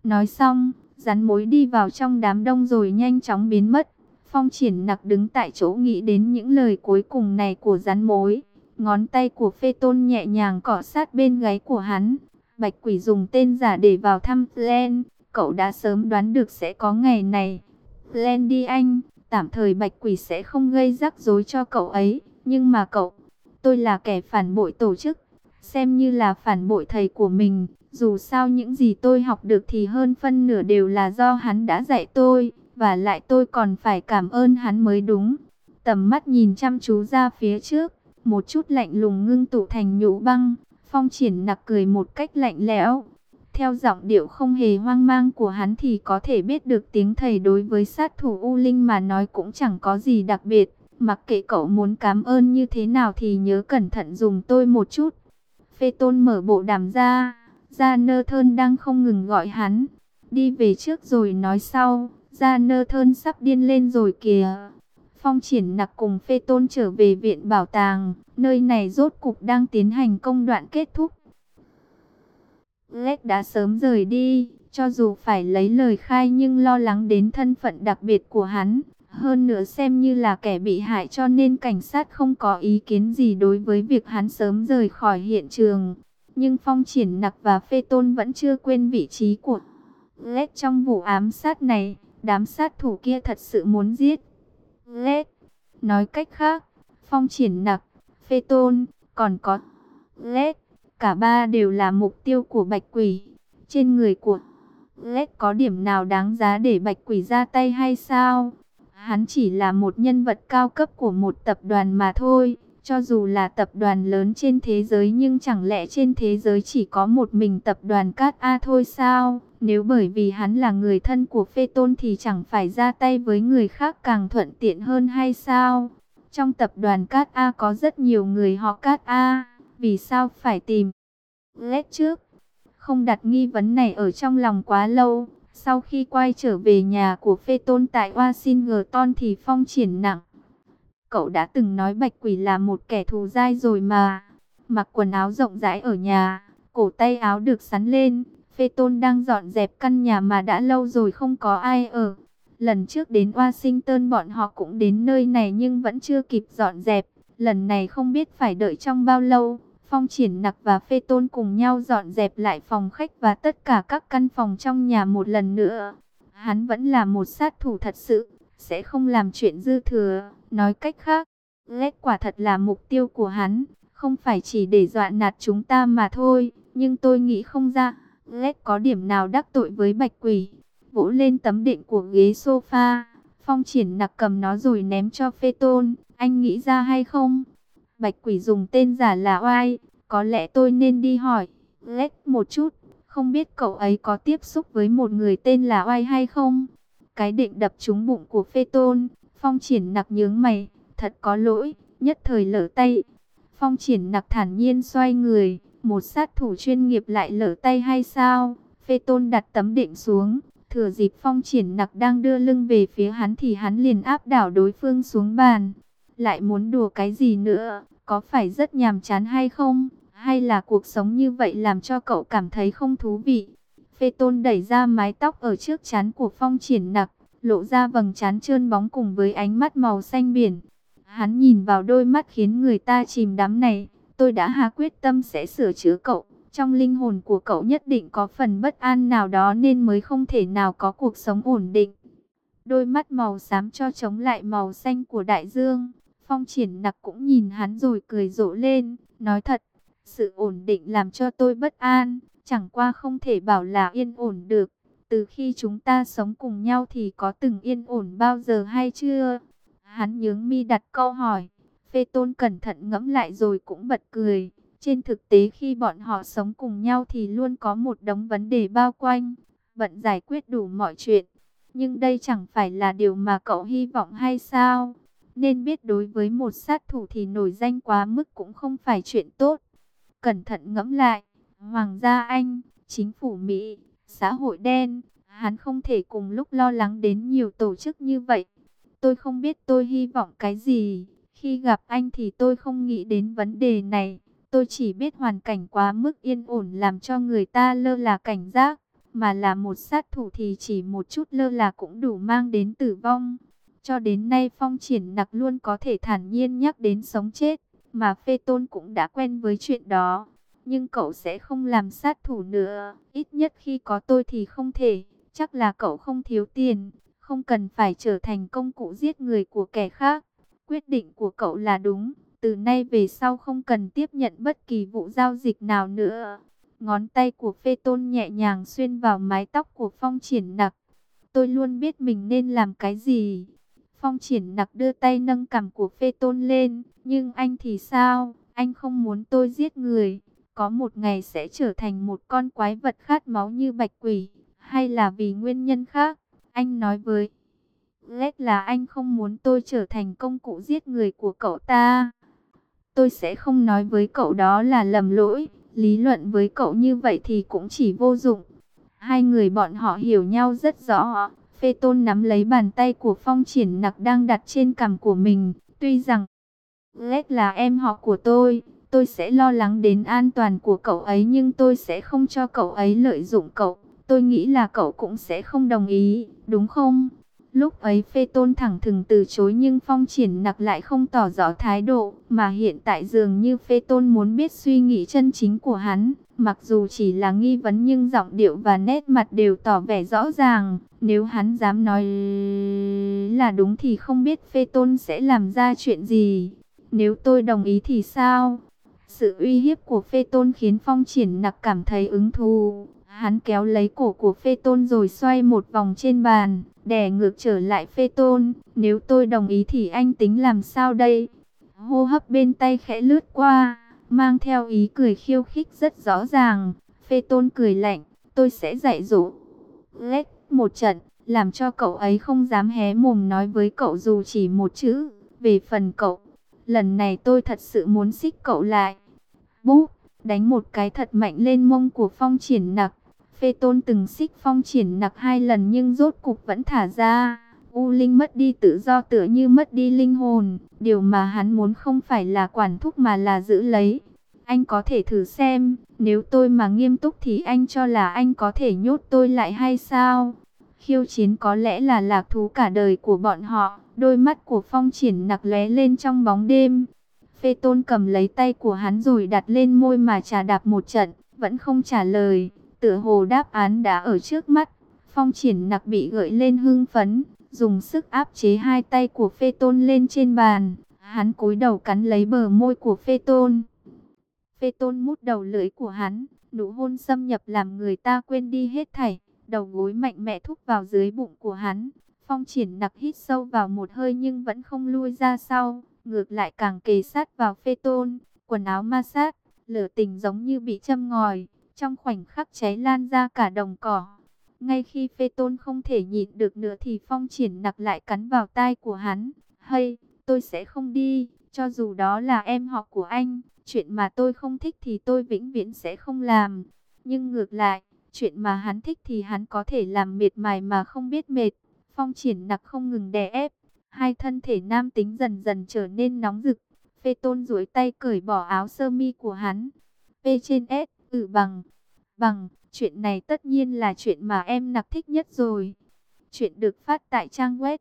Nói xong, rắn mối đi vào trong đám đông rồi nhanh chóng biến mất. Phong Triển Nặc đứng tại chỗ nghĩ đến những lời cuối cùng này của rắn mối. Ngón tay của Phê Tôn nhẹ nhàng cọ sát bên gáy của hắn. Bạch Quỷ dùng tên giả để vào thăm Glenn. Cậu đã sớm đoán được sẽ có ngày này. Glenn đi anh, tạm thời Bạch Quỷ sẽ không gây rắc rối cho cậu ấy. Nhưng mà cậu, tôi là kẻ phản bội tổ chức, xem như là phản bội thầy của mình. Dù sao những gì tôi học được thì hơn phân nửa đều là do hắn đã dạy tôi. Và lại tôi còn phải cảm ơn hắn mới đúng. Tầm mắt nhìn chăm chú ra phía trước, một chút lạnh lùng ngưng tụ thành nhũ băng. Phong Triển Nặc cười một cách lạnh lẽo. Theo giọng điệu không hề hoang mang của hắn thì có thể biết được tiếng thầy đối với sát thủ U Linh mà nói cũng chẳng có gì đặc biệt. Mặc kệ cậu muốn cảm ơn như thế nào thì nhớ cẩn thận dùng tôi một chút. Phê Tôn mở bộ đàm ra. Gia Nơ Thơn đang không ngừng gọi hắn. Đi về trước rồi nói sau. Gia Nơ Thơn sắp điên lên rồi kìa. Phong Triển Nặc cùng Phê Tôn trở về viện bảo tàng. Nơi này rốt cục đang tiến hành công đoạn kết thúc. Lết đã sớm rời đi. Cho dù phải lấy lời khai nhưng lo lắng đến thân phận đặc biệt của hắn. Hơn nữa xem như là kẻ bị hại cho nên cảnh sát không có ý kiến gì đối với việc hắn sớm rời khỏi hiện trường. Nhưng Phong Triển Nặc và Phê Tôn vẫn chưa quên vị trí của Lết trong vụ ám sát này. Đám sát thủ kia thật sự muốn giết Lết. Nói cách khác, Phong Triển Nặc, Phê Tôn, còn có Lết, cả ba đều là mục tiêu của Bạch Quỷ. Trên người của Lết có điểm nào đáng giá để Bạch Quỷ ra tay hay sao? Hắn chỉ là một nhân vật cao cấp của một tập đoàn mà thôi. Cho dù là tập đoàn lớn trên thế giới nhưng chẳng lẽ trên thế giới chỉ có một mình tập đoàn Cát A thôi sao? Nếu bởi vì hắn là người thân của Phê Tôn thì chẳng phải ra tay với người khác càng thuận tiện hơn hay sao? Trong tập đoàn Cát A có rất nhiều người họ Cát A. Vì sao phải tìm Lết trước? Không đặt nghi vấn này ở trong lòng quá lâu. Sau khi quay trở về nhà của Phê Tôn tại Washington thì Phong Triển Nặc. Cậu đã từng nói Bạch Quỷ là một kẻ thù dai rồi mà. Mặc quần áo rộng rãi ở nhà, cổ tay áo được xắn lên. Phê Tôn đang dọn dẹp căn nhà mà đã lâu rồi không có ai ở. Lần trước đến Washington bọn họ cũng đến nơi này nhưng vẫn chưa kịp dọn dẹp. Lần này không biết phải đợi trong bao lâu. Phong Triển Nặc và Phê Tôn cùng nhau dọn dẹp lại phòng khách và tất cả các căn phòng trong nhà một lần nữa. Hắn vẫn là một sát thủ thật sự, sẽ không làm chuyện dư thừa. Nói cách khác, Lết quả thật là mục tiêu của hắn, không phải chỉ để dọa nạt chúng ta mà thôi. Nhưng tôi nghĩ không ra, Lết có điểm nào đắc tội với Bạch Quỷ. Vỗ lên tấm đệm của ghế sofa, Phong Triển Nặc cầm nó rồi ném cho Phê Tôn. Anh nghĩ ra hay không? Bạch Quỷ dùng tên giả là Oai, có lẽ tôi nên đi hỏi Lết một chút, không biết cậu ấy có tiếp xúc với một người tên là Oai hay không? Cái định đập trúng bụng của Phê Tôn. Phong Triển Nặc nhướng mày, thật có lỗi, nhất thời lỡ tay. Phong Triển Nặc thản nhiên xoay người, một sát thủ chuyên nghiệp lại lỡ tay hay sao? Phê Tôn đặt tấm đệm xuống, thừa dịp Phong Triển Nặc đang đưa lưng về phía hắn thì hắn liền áp đảo đối phương xuống bàn. Lại muốn đùa cái gì nữa, có phải rất nhàm chán hay không? Hay là cuộc sống như vậy làm cho cậu cảm thấy không thú vị? Phê Tôn đẩy ra mái tóc ở trước trán của Phong Triển Nặc, lộ ra vầng trán trơn bóng cùng với ánh mắt màu xanh biển. Hắn nhìn vào đôi mắt khiến người ta chìm đắm này. Tôi đã hạ quyết tâm sẽ sửa chữa cậu. Trong linh hồn của cậu nhất định có phần bất an nào đó nên mới không thể nào có cuộc sống ổn định. Đôi mắt màu xám cho chống lại màu xanh của đại dương. Phong Triển Nặc cũng nhìn hắn rồi cười rộ lên. Nói thật, sự ổn định làm cho tôi bất an. Chẳng qua không thể bảo là yên ổn được. Từ khi chúng ta sống cùng nhau thì có từng yên ổn bao giờ hay chưa? Hắn nhướng mi đặt câu hỏi. Phê Tôn cẩn thận ngẫm lại rồi cũng bật cười. Trên thực tế khi bọn họ sống cùng nhau thì luôn có một đống vấn đề bao quanh, bận giải quyết đủ mọi chuyện. Nhưng đây chẳng phải là điều mà cậu hy vọng hay sao? Nên biết đối với một sát thủ thì nổi danh quá mức cũng không phải chuyện tốt. Cẩn thận ngẫm lại, Hoàng gia Anh, chính phủ Mỹ, xã hội đen, hắn không thể cùng lúc lo lắng đến nhiều tổ chức như vậy. Tôi không biết tôi hy vọng cái gì. Khi gặp anh thì tôi không nghĩ đến vấn đề này. Tôi chỉ biết hoàn cảnh quá mức yên ổn làm cho người ta lơ là cảnh giác. mà là một sát thủ thì chỉ một chút lơ là cũng đủ mang đến tử vong. Cho đến nay Phong Triển Nặc luôn có thể thản nhiên nhắc đến sống chết, mà Phê Tôn cũng đã quen với chuyện đó. Nhưng cậu sẽ không làm sát thủ nữa, ít nhất khi có tôi thì không thể. Chắc là cậu không thiếu tiền, không cần phải trở thành công cụ giết người của kẻ khác. Quyết định của cậu là đúng, từ nay về sau không cần tiếp nhận bất kỳ vụ giao dịch nào nữa. Ngón tay của Phê Tôn nhẹ nhàng xuyên vào mái tóc của Phong Triển Nặc. Tôi luôn biết mình nên làm cái gì. Phong Triển Nặc đưa tay nâng cằm của Phê Tôn lên. Nhưng anh thì sao? Anh không muốn tôi giết người. Có một ngày sẽ trở thành một con quái vật khát máu như bạch quỷ. Hay là vì nguyên nhân khác? Anh nói với Lết là anh không muốn tôi trở thành công cụ giết người của cậu ta. Tôi sẽ không nói với cậu đó là lầm lỗi. Lý luận với cậu như vậy thì cũng chỉ vô dụng. Hai người bọn họ hiểu nhau rất rõ. Phê Tôn nắm lấy bàn tay của Phong Triển Nặc đang đặt trên cằm của mình. Tuy rằng Lết là em họ của tôi sẽ lo lắng đến an toàn của cậu ấy, nhưng tôi sẽ không cho cậu ấy lợi dụng cậu. Tôi nghĩ là cậu cũng sẽ không đồng ý, đúng không? Lúc ấy Phê Tôn thẳng thừng từ chối, nhưng Phong Triển Nặc lại không tỏ rõ thái độ, mà hiện tại dường như Phê Tôn muốn biết suy nghĩ chân chính của hắn. Mặc dù chỉ là nghi vấn nhưng giọng điệu và nét mặt đều tỏ vẻ rõ ràng. Nếu hắn dám nói là đúng thì không biết Phê Tôn sẽ làm ra chuyện gì. Nếu tôi đồng ý thì sao? Sự uy hiếp của Phê Tôn khiến Phong Triển Nặc cảm thấy hứng thú. Hắn kéo lấy cổ của Phê Tôn rồi xoay một vòng trên bàn, đè ngược trở lại Phê Tôn. Nếu tôi đồng ý thì anh tính làm sao đây? Hô hấp bên tay khẽ lướt qua, mang theo ý cười khiêu khích rất rõ ràng. Phê Tôn cười lạnh, tôi sẽ dạy dỗ Lết một trận, làm cho cậu ấy không dám hé mồm nói với cậu dù chỉ một chữ. Về phần cậu, lần này tôi thật sự muốn xích cậu lại. Búp, đánh một cái thật mạnh lên mông của Phong Triển Nặc. Phê Tôn từng xích Phong Triển Nặc 2 lần nhưng rốt cục vẫn thả ra. U Linh mất đi tự do tựa như mất đi linh hồn. Điều mà hắn muốn không phải là quản thúc mà là giữ lấy. Anh có thể thử xem, nếu tôi mà nghiêm túc thì anh cho là anh có thể nhốt tôi lại hay sao? Khiêu chiến có lẽ là lạc thú cả đời của bọn họ. Đôi mắt của Phong Triển Nặc lóe lên trong bóng đêm. Phê Tôn cầm lấy tay của hắn rồi đặt lên môi mà chà đạp một trận, vẫn không trả lời, tựa hồ đáp án đã ở trước mắt. Phong Triển Nặc bị gợi lên hưng phấn, dùng sức áp chế hai tay của Phê Tôn lên trên bàn. Hắn cúi đầu cắn lấy bờ môi của Phê Tôn. Phê Tôn mút đầu lưỡi của hắn, nụ hôn xâm nhập làm người ta quên đi hết thảy. Đầu gối mạnh mẽ thúc vào dưới bụng của hắn. Phong Triển Nặc hít sâu vào một hơi nhưng vẫn không lui ra sau, ngược lại càng kề sát vào Phê Tôn. Quần áo ma sát, lửa tình giống như bị châm ngòi, trong khoảnh khắc cháy lan ra cả đồng cỏ. Ngay khi Phê Tôn không thể nhịn được nữa thì Phong Triển Nặc lại cắn vào tai của hắn. Hay, tôi sẽ không đi, cho dù đó là em họ của anh. Chuyện mà tôi không thích thì tôi vĩnh viễn sẽ không làm. Nhưng ngược lại, chuyện mà hắn thích thì hắn có thể làm miệt mài mà không biết mệt. Phong Triển Nặc không ngừng đè ép, hai thân thể nam tính dần dần trở nên nóng rực. Phê Tôn duỗi tay cởi bỏ áo sơ mi của hắn. P trên S, bằng, chuyện này tất nhiên là chuyện mà em Nặc thích nhất rồi. Chuyện được phát tại trang web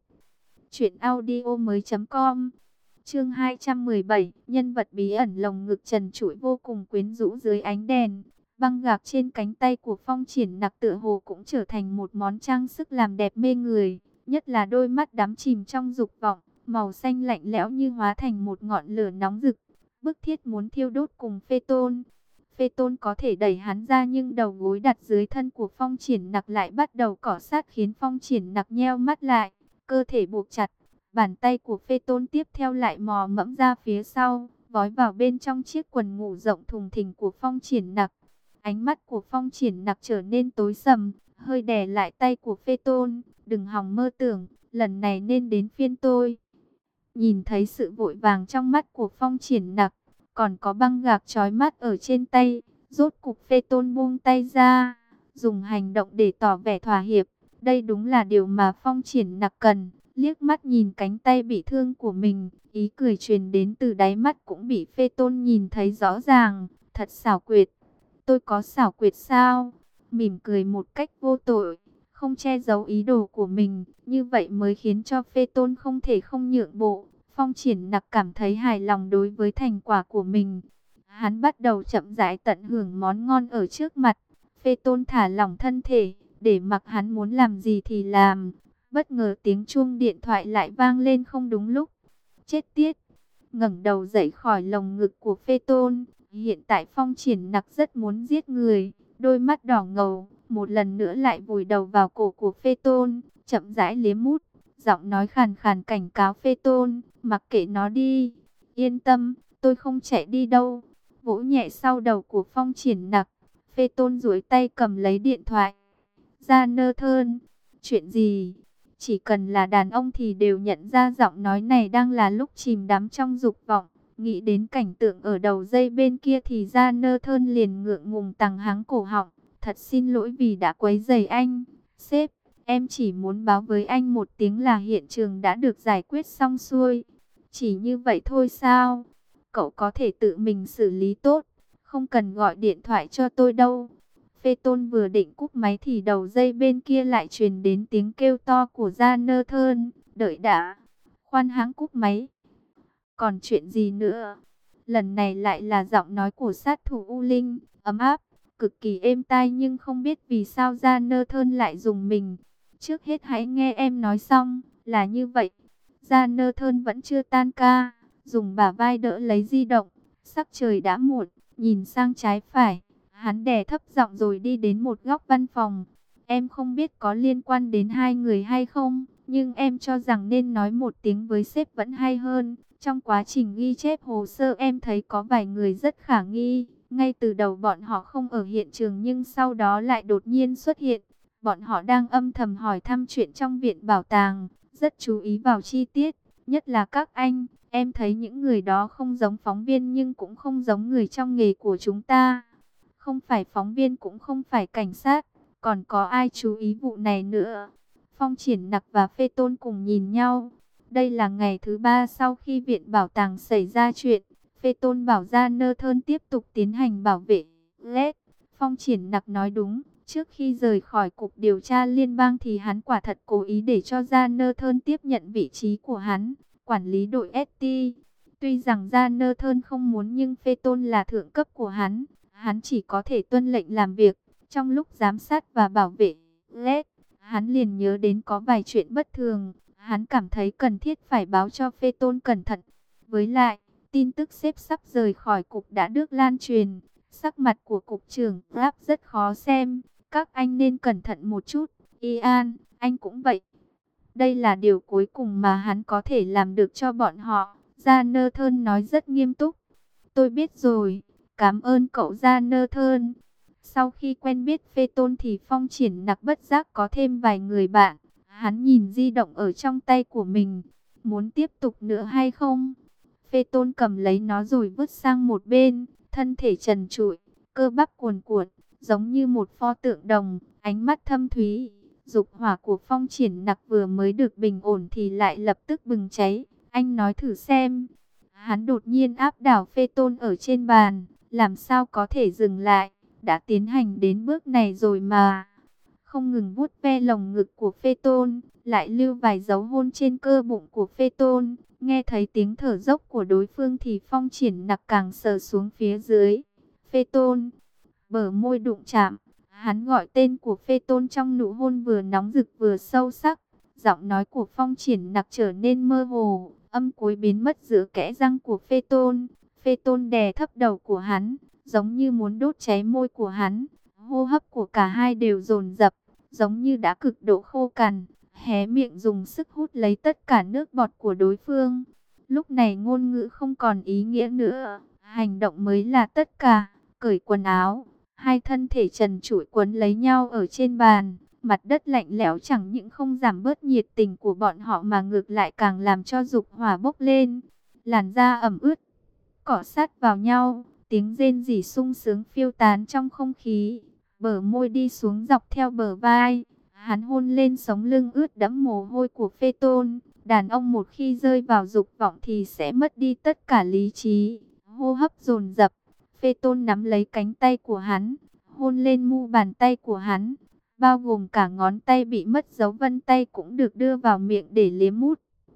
truyệnaudiomoi.com. Chương 217, nhân vật bí ẩn. Lồng ngực trần trụi vô cùng quyến rũ dưới ánh đèn. Băng gạc trên cánh tay của Phong Triển Nặc tựa hồ cũng trở thành một món trang sức làm đẹp mê người. Nhất là đôi mắt đắm chìm trong dục vọng, màu xanh lạnh lẽo như hóa thành một ngọn lửa nóng rực. Bức thiết muốn thiêu đốt cùng Phê Tôn. Phê Tôn có thể đẩy hắn ra nhưng đầu gối đặt dưới thân của Phong Triển Nặc lại bắt đầu cọ sát khiến Phong Triển Nặc nheo mắt lại. Cơ thể buộc chặt. Bàn tay của Phê Tôn tiếp theo lại mò mẫm ra phía sau, vói vào bên trong chiếc quần ngủ rộng thùng thình của Phong Triển Nặc. Ánh mắt của Phong Triển Nặc trở nên tối sầm, hơi đè lại tay của Phê Tôn. Đừng hòng mơ tưởng, lần này nên đến phiên tôi. Nhìn thấy sự vội vàng trong mắt của Phong Triển Nặc, còn có băng gạc chói mắt ở trên tay, rốt cục Phê Tôn buông tay ra, dùng hành động để tỏ vẻ thỏa hiệp. Đây đúng là điều mà Phong Triển Nặc cần. Liếc mắt nhìn cánh tay bị thương của mình, ý cười truyền đến từ đáy mắt cũng bị Phê Tôn nhìn thấy rõ ràng. Thật xảo quyệt. Tôi có xảo quyệt sao? mỉm cười một cách vô tội, không che giấu ý đồ của mình, như vậy mới khiến cho Phê Tôn không thể không nhượng bộ. Phong Triển Nặc cảm thấy hài lòng đối với thành quả của mình. Hắn bắt đầu chậm rãi tận hưởng món ngon ở trước mặt. Phê Tôn thả lỏng thân thể, để mặc hắn muốn làm gì thì làm. Bất ngờ tiếng chuông điện thoại lại vang lên không đúng lúc. Chết tiết! Ngẩng đầu dậy khỏi lồng ngực của Phê Tôn. Hiện tại Phong Triển Nặc rất muốn giết người. Đôi mắt đỏ ngầu, một lần nữa lại vùi đầu vào cổ của Phê Tôn, chậm rãi liếm mút. Giọng nói khàn khàn cảnh cáo Phê Tôn, mặc kệ nó đi. Yên tâm, tôi không chạy đi đâu. Vỗ nhẹ sau đầu của Phong Triển Nặc. Phê Tôn duỗi tay cầm lấy điện thoại. Ra nơ thơn. Chuyện gì? Chỉ cần là đàn ông thì đều nhận ra giọng nói này đang là lúc chìm đắm trong dục vọng. Nghĩ đến cảnh tượng ở đầu dây bên kia thì ra nơ thơn liền ngượng ngùng tằng hắng cổ họng. Thật xin lỗi vì đã quấy rầy anh. Sếp, em chỉ muốn báo với anh một tiếng là hiện trường đã được giải quyết xong xuôi. Chỉ như vậy thôi sao? Cậu có thể tự mình xử lý tốt. Không cần gọi điện thoại cho tôi đâu. Phê Tôn vừa định cúp máy thì đầu dây bên kia lại truyền đến tiếng kêu to của Gia Nơ Thơn. Đợi đã. Khoan hãng cúp máy. Còn chuyện gì nữa? Lần này lại là giọng nói của sát thủ U Linh, ấm áp, cực kỳ êm tai, nhưng không biết vì sao Gia Nơ Thơn lại dùng mình. Trước hết hãy nghe em nói xong, là như vậy. Gia Nơ Thơn vẫn chưa tan ca, dùng bả vai đỡ lấy di động. Sắc trời đã muộn, nhìn sang trái phải, hắn đè thấp giọng rồi đi đến một góc văn phòng. Em không biết có liên quan đến hai người hay không, nhưng em cho rằng nên nói một tiếng với sếp vẫn hay hơn. Trong quá trình ghi chép hồ sơ em thấy có vài người rất khả nghi. Ngay từ đầu bọn họ không ở hiện trường nhưng sau đó lại đột nhiên xuất hiện. Bọn họ đang âm thầm hỏi thăm chuyện trong viện bảo tàng, rất chú ý vào chi tiết, nhất là các anh. Em thấy những người đó không giống phóng viên nhưng cũng không giống người trong nghề của chúng ta. Không phải phóng viên cũng không phải cảnh sát, còn có ai chú ý vụ này nữa? Phong Triển Nặc và Phê Tôn cùng nhìn nhau. Đây là ngày thứ 3 sau khi viện bảo tàng xảy ra chuyện. Phê Tôn bảo Gia Nơ Thơn tiếp tục tiến hành bảo vệ. Lết, Phong Triển Nặc nói đúng. Trước khi rời khỏi Cục Điều tra Liên bang thì hắn quả thật cố ý để cho Gia Nơ Thơn tiếp nhận vị trí của hắn, quản lý đội ST. Tuy rằng Gia Nơ Thơn không muốn nhưng Phê Tôn là thượng cấp của hắn. Hắn chỉ có thể tuân lệnh làm việc. Trong lúc giám sát và bảo vệ Lết, hắn liền nhớ đến có vài chuyện bất thường. Hắn cảm thấy cần thiết phải báo cho Phê Tôn cẩn thận. Với lại, tin tức sếp sắp rời khỏi cục đã được lan truyền. Sắc mặt của cục trưởng Grab rất khó xem. Các anh nên cẩn thận một chút. Ian, anh cũng vậy. Đây là điều cuối cùng mà hắn có thể làm được cho bọn họ. Gia Nơ Thơn nói rất nghiêm túc. Tôi biết rồi. Cảm ơn cậu Gia Nơ Thơn. Sau khi quen biết Phê Tôn thì Phong Triển Nặc bất giác có thêm vài người bạn. Hắn nhìn di động ở trong tay của mình. Muốn tiếp tục nữa hay không? Phê Tôn cầm lấy nó rồi vứt sang một bên. Thân thể trần trụi, cơ bắp cuồn cuộn, giống như một pho tượng đồng. Ánh mắt thâm thúy. Dục hỏa của Phong Triển Nặc vừa mới được bình ổn thì lại lập tức bừng cháy. Anh nói thử xem. Hắn đột nhiên áp đảo Phê Tôn ở trên bàn. Làm sao có thể dừng lại? Đã tiến hành đến bước này rồi mà. Không ngừng vuốt ve lồng ngực của Phê Tôn, lại lưu vài dấu hôn trên cơ bụng của Phê Tôn. Nghe thấy tiếng thở dốc của đối phương thì Phong Triển Nặc càng sờ xuống phía dưới. Phê Tôn, bờ môi đụng chạm. Hắn gọi tên của Phê Tôn trong nụ hôn vừa nóng rực vừa sâu sắc. Giọng nói của Phong Triển Nặc trở nên mơ hồ, âm cuối biến mất giữa kẽ răng của Phê Tôn. Phê Tôn đè thấp đầu của hắn, giống như muốn đốt cháy môi của hắn. Hô hấp của cả hai đều dồn dập, giống như đã cực độ khô cằn, hé miệng dùng sức hút lấy tất cả nước bọt của đối phương. Lúc này ngôn ngữ không còn ý nghĩa nữa, hành động mới là tất cả. Cởi quần áo, hai thân thể trần trụi quấn lấy nhau ở trên bàn. Mặt đất lạnh lẽo chẳng những không giảm bớt nhiệt tình của bọn họ mà ngược lại càng làm cho dục hỏa bốc lên. Làn da ẩm ướt, cọ sát vào nhau, tiếng rên rỉ sung sướng phiêu tán trong không khí. Bờ môi đi xuống dọc theo bờ vai, hắn hôn lên sống lưng ướt đẫm mồ hôi của Phê Tôn. Đàn ông một khi rơi vào dục vọng thì sẽ mất đi tất cả lý trí, hô hấp dồn dập. Phê Tôn nắm lấy cánh tay của hắn, hôn lên mu bàn tay của hắn, bao gồm cả ngón tay bị mất dấu vân tay cũng được đưa vào miệng để liếm mút.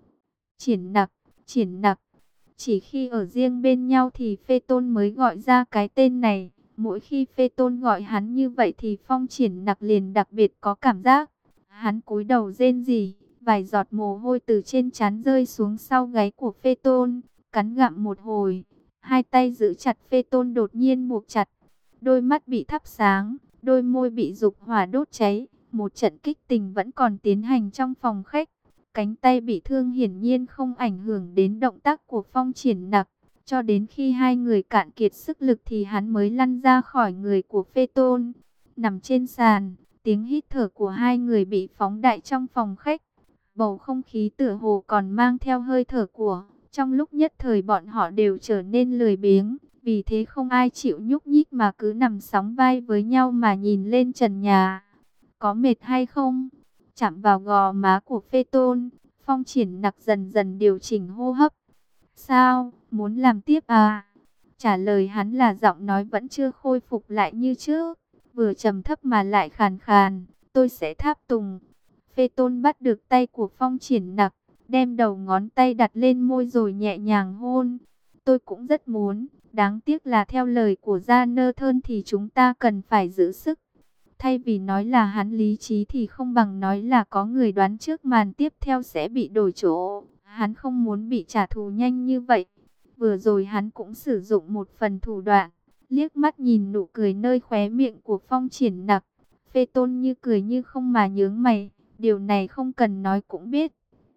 Triển Nặc, Triển Nặc. Chỉ khi ở riêng bên nhau thì Phê Tôn mới gọi ra cái tên này. Mỗi khi Phê Tôn gọi hắn như vậy thì Phong Triển Nặc liền đặc biệt có cảm giác. Hắn cúi đầu rên rỉ, vài giọt mồ hôi từ trên trán rơi xuống sau gáy của Phê Tôn, cắn gặm một hồi. Hai tay giữ chặt Phê Tôn đột nhiên buộc chặt. Đôi mắt bị thắp sáng, đôi môi bị dục hỏa đốt cháy. Một trận kích tình vẫn còn tiến hành trong phòng khách. Cánh tay bị thương hiển nhiên không ảnh hưởng đến động tác của Phong Triển Nặc. Cho đến khi hai người cạn kiệt sức lực thì hắn mới lăn ra khỏi người của Phê Tôn. Nằm trên sàn, tiếng hít thở của hai người bị phóng đại trong phòng khách. Bầu không khí tựa hồ còn mang theo hơi thở của. Trong lúc nhất thời bọn họ đều trở nên lười biếng. Vì thế không ai chịu nhúc nhích mà cứ nằm sóng vai với nhau mà nhìn lên trần nhà. Có mệt hay không? Chạm vào gò má của Phê Tôn, Phong Triển Nặc dần dần điều chỉnh hô hấp. Sao, muốn làm tiếp à? Trả lời hắn là giọng nói vẫn chưa khôi phục lại như trước, vừa trầm thấp mà lại khàn khàn. Tôi sẽ tháp tùng. Phê Tôn bắt được tay của Phong Triển Nặc, đem đầu ngón tay đặt lên môi rồi nhẹ nhàng hôn. Tôi cũng rất muốn, đáng tiếc là theo lời của Gia Nơ Thơn thì chúng ta cần phải giữ sức. Thay vì nói là hắn lý trí thì không bằng nói là có người đoán trước màn tiếp theo sẽ bị đổi chỗ. Hắn không muốn bị trả thù nhanh như vậy. Vừa rồi hắn cũng sử dụng một phần thủ đoạn. Liếc mắt nhìn nụ cười nơi khóe miệng của Phong Triển Nặc. Phê Tôn như cười như không mà nhướng mày. Điều này không cần nói cũng biết.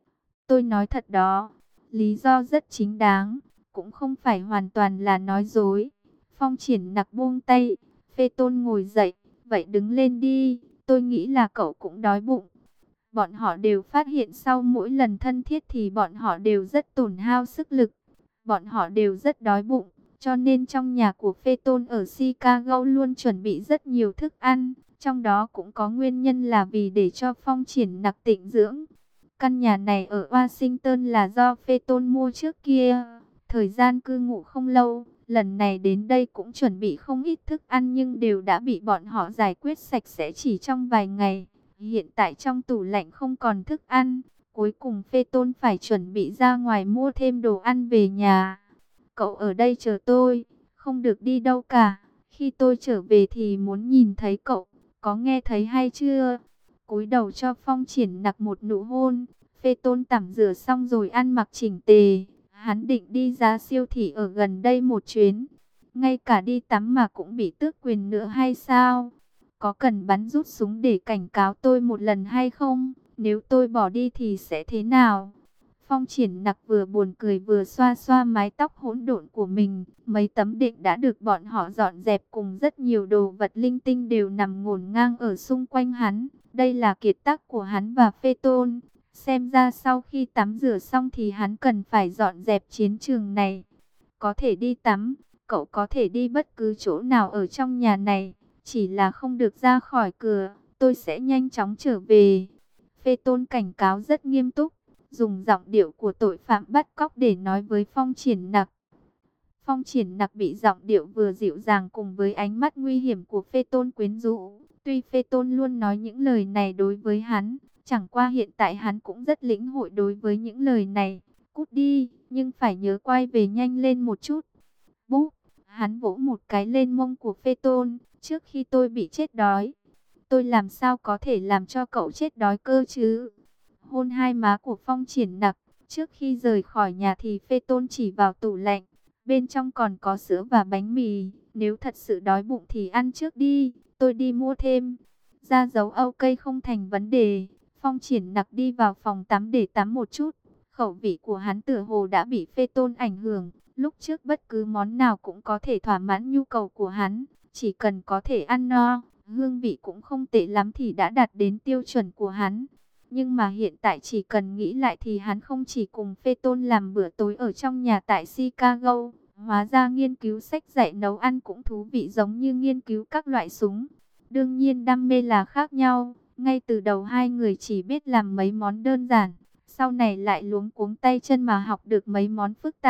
Tôi nói thật đó. Lý do rất chính đáng. Cũng không phải hoàn toàn là nói dối. Phong Triển Nặc buông tay. Phê Tôn ngồi dậy. Vậy đứng lên đi, tôi nghĩ là cậu cũng đói bụng. Bọn họ đều phát hiện sau mỗi lần thân thiết thì bọn họ đều rất tổn hao sức lực. Bọn họ đều rất đói bụng, cho nên trong nhà của Phê Tôn ở Chicago luôn chuẩn bị rất nhiều thức ăn. Trong đó cũng có nguyên nhân là vì để cho Phong Triển Nặc tịnh dưỡng. Căn nhà này ở Washington là do Phê Tôn mua trước kia. Thời gian cư ngụ không lâu. Lần này đến đây cũng chuẩn bị không ít thức ăn nhưng đều đã bị bọn họ giải quyết sạch sẽ chỉ trong vài ngày. Hiện tại trong tủ lạnh không còn thức ăn. Cuối cùng Phê Tôn phải chuẩn bị ra ngoài mua thêm đồ ăn về nhà. Cậu ở đây chờ tôi, không được đi đâu cả. Khi tôi trở về thì muốn nhìn thấy cậu, có nghe thấy hay chưa? Cúi đầu cho Phong Triển Nặc một nụ hôn. Phê Tôn tắm rửa xong rồi ăn mặc chỉnh tề. Hắn định đi ra siêu thị ở gần đây một chuyến. Ngay cả đi tắm mà cũng bị tước quyền nữa hay sao? Có cần bắn rút súng để cảnh cáo tôi một lần hay không? Nếu tôi bỏ đi thì sẽ thế nào? Phong Triển Nặc vừa buồn cười vừa xoa xoa mái tóc hỗn độn của mình. Mấy tấm đệm đã được bọn họ dọn dẹp cùng rất nhiều đồ vật linh tinh đều nằm ngổn ngang ở xung quanh hắn. Đây là kiệt tác của hắn và Phê Tôn. Xem ra sau khi tắm rửa xong thì hắn cần phải dọn dẹp chiến trường này. Có thể đi tắm, cậu có thể đi bất cứ chỗ nào ở trong nhà này. Chỉ là không được ra khỏi cửa, tôi sẽ nhanh chóng trở về. Phê Tôn cảnh cáo rất nghiêm túc, dùng giọng điệu của tội phạm bắt cóc để nói với Phong Triển Nặc. Phong Triển Nặc bị giọng điệu vừa dịu dàng cùng với ánh mắt nguy hiểm của Phê Tôn quyến rũ. Tuy Phê Tôn luôn nói những lời này đối với hắn, chẳng qua hiện tại hắn cũng rất lĩnh hội đối với những lời này. Cút đi, nhưng phải nhớ quay về nhanh lên một chút. Búp, hắn vỗ một cái lên mông của Phê Tôn. Trước khi tôi bị chết đói, tôi làm sao có thể làm cho cậu chết đói cơ chứ? Hôn hai má của Phong Triển Nặc. Trước khi rời khỏi nhà thì Phê Tôn chỉ vào tủ lạnh. Bên trong còn có sữa và bánh mì. Nếu thật sự đói bụng thì ăn trước đi, tôi đi mua thêm. Ra dấu OK không thành vấn đề. Phong Triển Nặc đi vào phòng tắm để tắm một chút. Khẩu vị của hắn tựa hồ đã bị Phê Tôn ảnh hưởng. Lúc trước bất cứ món nào cũng có thể thỏa mãn nhu cầu của hắn. Chỉ cần có thể ăn no, hương vị cũng không tệ lắm thì đã đạt đến tiêu chuẩn của hắn. Nhưng mà hiện tại chỉ cần nghĩ lại thì hắn không chỉ cùng Phê Tôn làm bữa tối ở trong nhà tại Chicago. Hóa ra nghiên cứu sách dạy nấu ăn cũng thú vị giống như nghiên cứu các loại súng. Đương nhiên đam mê là khác nhau. Ngay từ đầu hai người chỉ biết làm mấy món đơn giản. Sau này lại luống cuống tay chân mà học được mấy món phức tạp.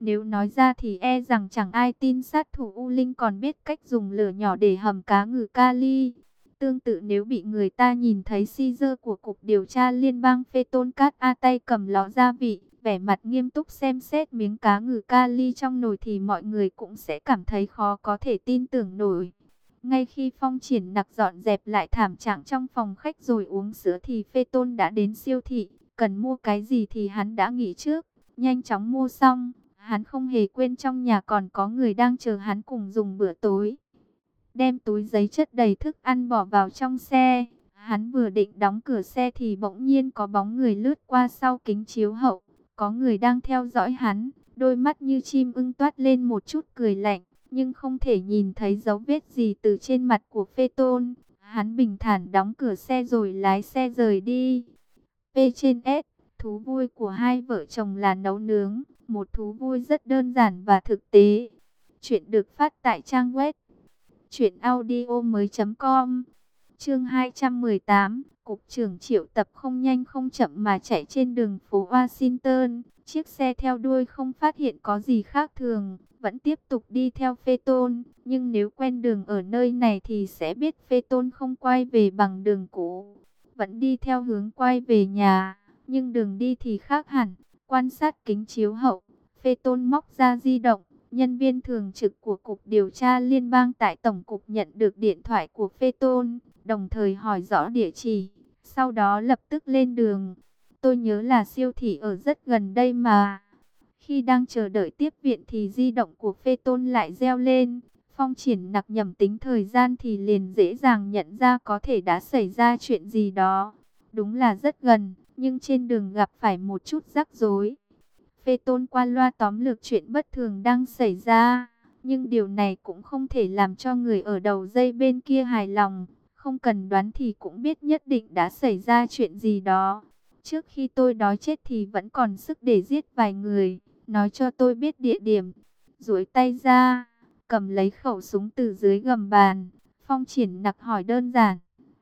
Nếu nói ra thì e rằng chẳng ai tin sát thủ U Linh còn biết cách dùng lửa nhỏ để hầm cá ngừ kali. Tương tự nếu bị người ta nhìn thấy Caesar của Cục Điều tra Liên bang Phaeton Cát A tay cầm lọ gia vị, vẻ mặt nghiêm túc xem xét miếng cá ngừ kali trong nồi thì mọi người cũng sẽ cảm thấy khó có thể tin tưởng nổi. Ngay khi Phong Triển Nặc dọn dẹp lại thảm trạng trong phòng khách rồi uống sữa thì Phaeton đã đến siêu thị, cần mua cái gì thì hắn đã nghĩ trước, nhanh chóng mua xong. Hắn không hề quên trong nhà còn có người đang chờ hắn cùng dùng bữa tối. Đem túi giấy chất đầy thức ăn bỏ vào trong xe. Hắn vừa định đóng cửa xe thì bỗng nhiên có bóng người lướt qua sau kính chiếu hậu. Có người đang theo dõi hắn, đôi mắt như chim ưng toát lên một chút cười lạnh, nhưng không thể nhìn thấy dấu vết gì từ trên mặt của Phaeton. Hắn bình thản đóng cửa xe rồi lái xe rời đi. P trên S, thú vui của hai vợ chồng là nấu nướng, một thú vui rất đơn giản và thực tế. Chuyện được phát tại trang web truyệnaudiomoi.com. Chương 218, Cục trưởng triệu tập không nhanh không chậm mà chạy trên đường phố Washington. Chiếc xe theo đuôi không phát hiện có gì khác thường, vẫn tiếp tục đi theo Phaeton. Nhưng nếu quen đường ở nơi này thì sẽ biết Phaeton không quay về bằng đường cũ, vẫn đi theo hướng quay về nhà. Nhưng đường đi thì khác hẳn. Quan sát kính chiếu hậu, Phaeton móc ra di động. Nhân viên thường trực của Cục Điều tra Liên bang tại Tổng cục nhận được điện thoại của Phaeton, đồng thời hỏi rõ địa chỉ, sau đó lập tức lên đường. Tôi nhớ là siêu thị ở rất gần đây mà. Khi đang chờ đợi tiếp viện thì di động của Phaeton lại reo lên. Phong Triển Nặc nhầm tính thời gian thì liền dễ dàng nhận ra có thể đã xảy ra chuyện gì đó. Đúng là rất gần, nhưng trên đường gặp phải một chút rắc rối. Phaeton qua loa tóm lược chuyện bất thường đang xảy ra, nhưng điều này cũng không thể làm cho người ở đầu dây bên kia hài lòng. Không cần đoán thì cũng biết nhất định đã xảy ra chuyện gì đó. Trước khi tôi đói chết thì vẫn còn sức để giết vài người. Nói cho tôi biết địa điểm. Duỗi tay ra, cầm lấy khẩu súng từ dưới gầm bàn. Phong Triển Nặc hỏi đơn giản.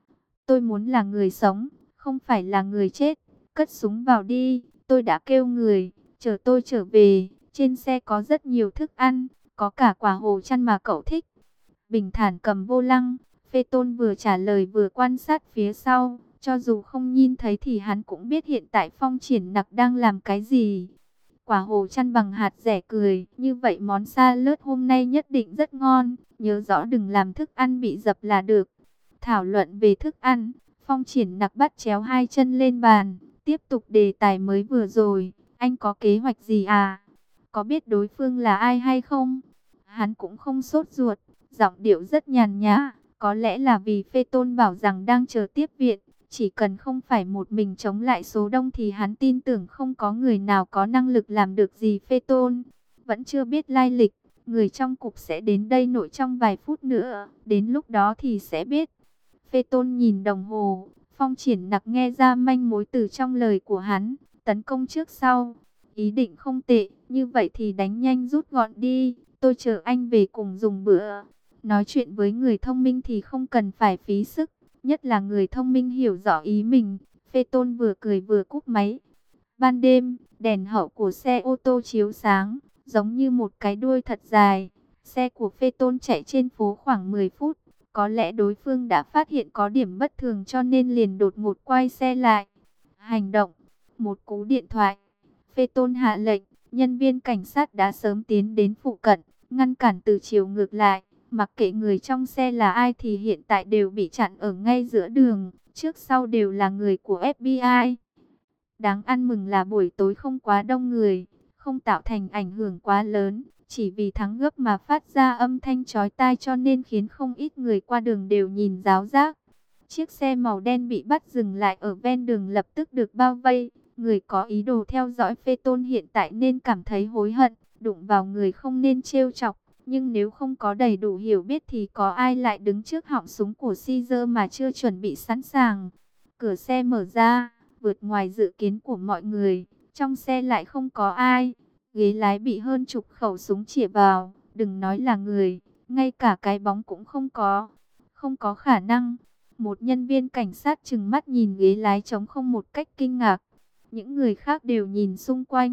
Tôi muốn là người sống, không phải là người chết. Cất súng vào đi, tôi đã kêu người. Chờ tôi trở về, trên xe có rất nhiều thức ăn, có cả quả hồ chăn mà cậu thích. Bình thản cầm vô lăng, Phaeton vừa trả lời vừa quan sát phía sau. Cho dù không nhìn thấy thì hắn cũng biết hiện tại Phong Triển Nặc đang làm cái gì. Quả hồ chăn bằng hạt dẻ cười, như vậy món salad hôm nay nhất định rất ngon, nhớ rõ đừng làm thức ăn bị dập là được. Thảo luận về thức ăn, Phong Triển Nặc bắt chéo hai chân lên bàn, tiếp tục đề tài mới vừa rồi. Anh có kế hoạch gì à? Có biết đối phương là ai hay không? Hắn cũng không sốt ruột, giọng điệu rất nhàn nhã. Có lẽ là vì Phaeton bảo rằng đang chờ tiếp viện. Chỉ cần không phải một mình chống lại số đông thì hắn tin tưởng không có người nào có năng lực làm được gì Phaeton. Vẫn chưa biết lai lịch, người trong cục sẽ đến đây nội trong vài phút nữa. Đến lúc đó thì sẽ biết. Phaeton nhìn đồng hồ, Phong Triển Nặc nghe ra manh mối từ trong lời của hắn. Tấn công trước sau, ý định không tệ, như vậy thì đánh nhanh rút gọn đi, tôi chờ anh về cùng dùng bữa. Nói chuyện với người thông minh thì không cần phải phí sức, nhất là người thông minh hiểu rõ ý mình. Phaeton vừa cười vừa cúp máy. Ban đêm, đèn hậu của xe ô tô chiếu sáng, giống như một cái đuôi thật dài. Xe của Phaeton chạy trên phố khoảng 10 phút, có lẽ đối phương đã phát hiện có điểm bất thường cho nên liền đột ngột quay xe lại. Hành động. Một cú điện thoại, Phaeton hạ lệnh, nhân viên cảnh sát đã sớm tiến đến phụ cận, ngăn cản từ chiều ngược lại. Mặc kệ người trong xe là ai thì hiện tại đều bị chặn ở ngay giữa đường, trước sau đều là người của FBI. Đáng ăn mừng là buổi tối không quá đông người, không tạo thành ảnh hưởng quá lớn, chỉ vì thắng gấp mà phát ra âm thanh chói tai cho nên khiến không ít người qua đường đều nhìn ráo rác. Chiếc xe màu đen bị bắt dừng lại ở ven đường lập tức được bao vây. Người có ý đồ theo dõi Phaeton hiện tại nên cảm thấy hối hận, đụng vào người không nên trêu chọc. Nhưng nếu không có đầy đủ hiểu biết thì có ai lại đứng trước họng súng của Caesar mà chưa chuẩn bị sẵn sàng. Cửa xe mở ra, vượt ngoài dự kiến của mọi người, trong xe lại không có ai. Ghế lái bị hơn chục khẩu súng chĩa vào, đừng nói là người, ngay cả cái bóng cũng không có. Không có khả năng. Một nhân viên cảnh sát trừng mắt nhìn ghế lái trống không một cách kinh ngạc. Những người khác đều nhìn xung quanh.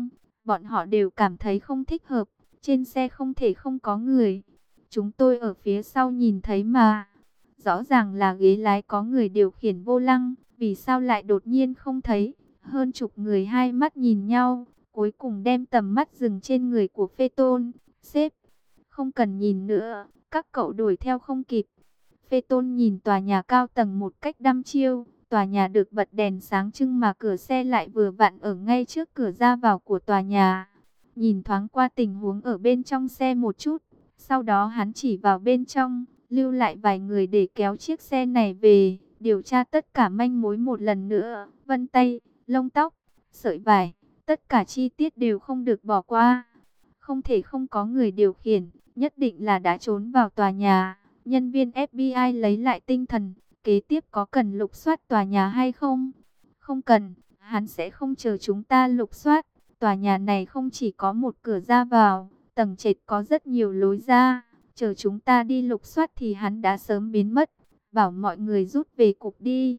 Bọn họ đều cảm thấy không thích hợp. Trên xe không thể không có người. Chúng tôi ở phía sau nhìn thấy mà. Rõ ràng là ghế lái có người điều khiển vô lăng. Vì sao lại đột nhiên không thấy? Hơn chục người hai mắt nhìn nhau. Cuối cùng đem tầm mắt dừng trên người của Phê Tôn. Sếp, không cần nhìn nữa. Các cậu đuổi theo không kịp. Phê Tôn nhìn tòa nhà cao tầng một cách đăm chiêu. Tòa nhà được bật đèn sáng trưng mà cửa xe lại vừa vặn ở ngay trước cửa ra vào của tòa nhà. Nhìn thoáng qua tình huống ở bên trong xe một chút. Sau đó hắn chỉ vào bên trong, lưu lại vài người để kéo chiếc xe này về. Điều tra tất cả manh mối một lần nữa. Vân tay, lông tóc, sợi vải, tất cả chi tiết đều không được bỏ qua. Không thể không có người điều khiển, nhất định là đã trốn vào tòa nhà. Nhân viên FBI lấy lại tinh thần. Kế tiếp có cần lục soát tòa nhà hay không? Không cần, hắn sẽ không chờ chúng ta lục soát. Tòa nhà này không chỉ có một cửa ra vào, tầng trệt có rất nhiều lối ra. Chờ chúng ta đi lục soát thì hắn đã sớm biến mất. Bảo mọi người rút về cục đi.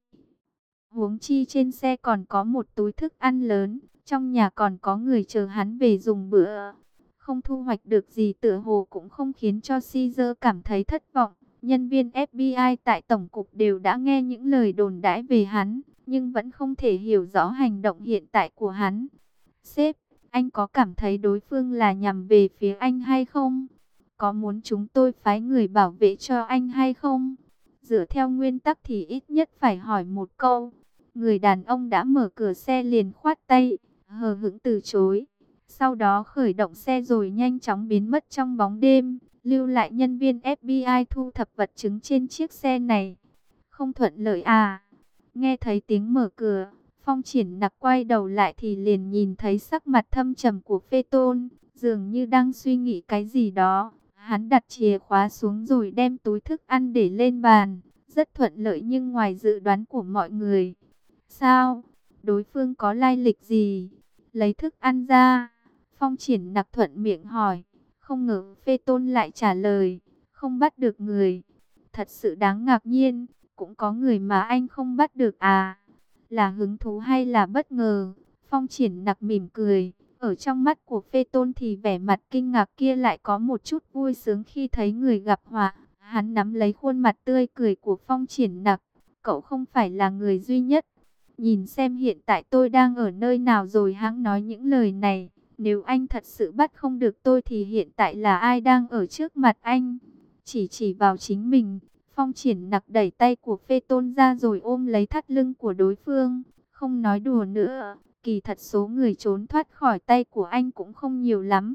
Huống chi trên xe còn có một túi thức ăn lớn. Trong nhà còn có người chờ hắn về dùng bữa. Không thu hoạch được gì tựa hồ cũng không khiến cho Caesar cảm thấy thất vọng. Nhân viên FBI tại Tổng cục đều đã nghe những lời đồn đãi về hắn, nhưng vẫn không thể hiểu rõ hành động hiện tại của hắn. Sếp, anh có cảm thấy đối phương là nhằm về phía anh hay không? Có muốn chúng tôi phái người bảo vệ cho anh hay không? Dựa theo nguyên tắc thì ít nhất phải hỏi một câu. Người đàn ông đã mở cửa xe liền khoát tay, hờ hững từ chối. Sau đó khởi động xe rồi nhanh chóng biến mất trong bóng đêm, lưu lại nhân viên FBI thu thập vật chứng trên chiếc xe này. Không thuận lợi à? Nghe thấy tiếng mở cửa, Phong Triển Nặc quay đầu lại thì liền nhìn thấy sắc mặt thâm trầm của Phê Tôn, dường như đang suy nghĩ cái gì đó. Hắn đặt chìa khóa xuống rồi đem túi thức ăn để lên bàn, rất thuận lợi nhưng ngoài dự đoán của mọi người. Sao? Đối phương có lai lịch gì? Lấy thức ăn ra. Phong Triển Nặc thuận miệng hỏi. Không ngờ Phê Tôn lại trả lời. Không bắt được người. Thật sự đáng ngạc nhiên. Cũng có người mà anh không bắt được à? Là hứng thú hay là bất ngờ? Phong Triển Nặc mỉm cười. Ở trong mắt của Phê Tôn thì vẻ mặt kinh ngạc kia lại có một chút vui sướng khi thấy người gặp họa. Hắn nắm lấy khuôn mặt tươi cười của Phong Triển Nặc. Cậu không phải là người duy nhất. Nhìn xem hiện tại tôi đang ở nơi nào rồi hãng nói những lời này. Nếu anh thật sự bắt không được tôi thì hiện tại là ai đang ở trước mặt anh? Chỉ vào chính mình. Phong Triển Nặc đẩy tay của Phê Tôn ra rồi ôm lấy thắt lưng của đối phương. Không nói đùa nữa. Kỳ thật số người trốn thoát khỏi tay của anh cũng không nhiều lắm.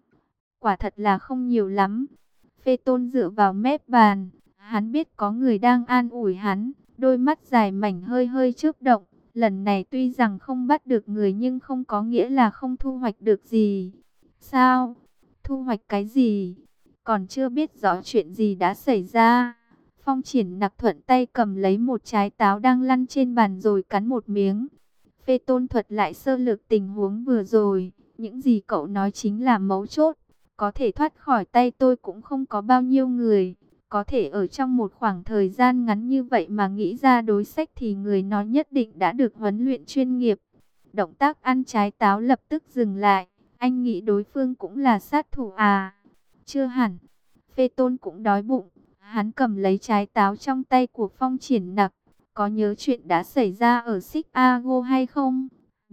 Quả thật là không nhiều lắm. Phê Tôn dựa vào mép bàn. Hắn biết có người đang an ủi hắn. Đôi mắt dài mảnh hơi hơi chớp động. Lần này tuy rằng không bắt được người nhưng không có nghĩa là không thu hoạch được gì. Sao? Thu hoạch cái gì? Còn chưa biết rõ chuyện gì đã xảy ra. Phong Triển Nặc thuận tay cầm lấy một trái táo đang lăn trên bàn rồi cắn một miếng. Phê Tôn thuật lại sơ lược tình huống vừa rồi. Những gì cậu nói chính là mấu chốt. Có thể thoát khỏi tay tôi cũng không có bao nhiêu người. Có thể ở trong một khoảng thời gian ngắn như vậy mà nghĩ ra đối sách thì người nói nhất định đã được huấn luyện chuyên nghiệp. Động tác ăn trái táo lập tức dừng lại. Anh nghĩ đối phương cũng là sát thủ à? Chưa hẳn. Phê Tôn cũng đói bụng. Hắn cầm lấy trái táo trong tay của Phong Triển Nặc. Có nhớ chuyện đã xảy ra ở Chicago hay không?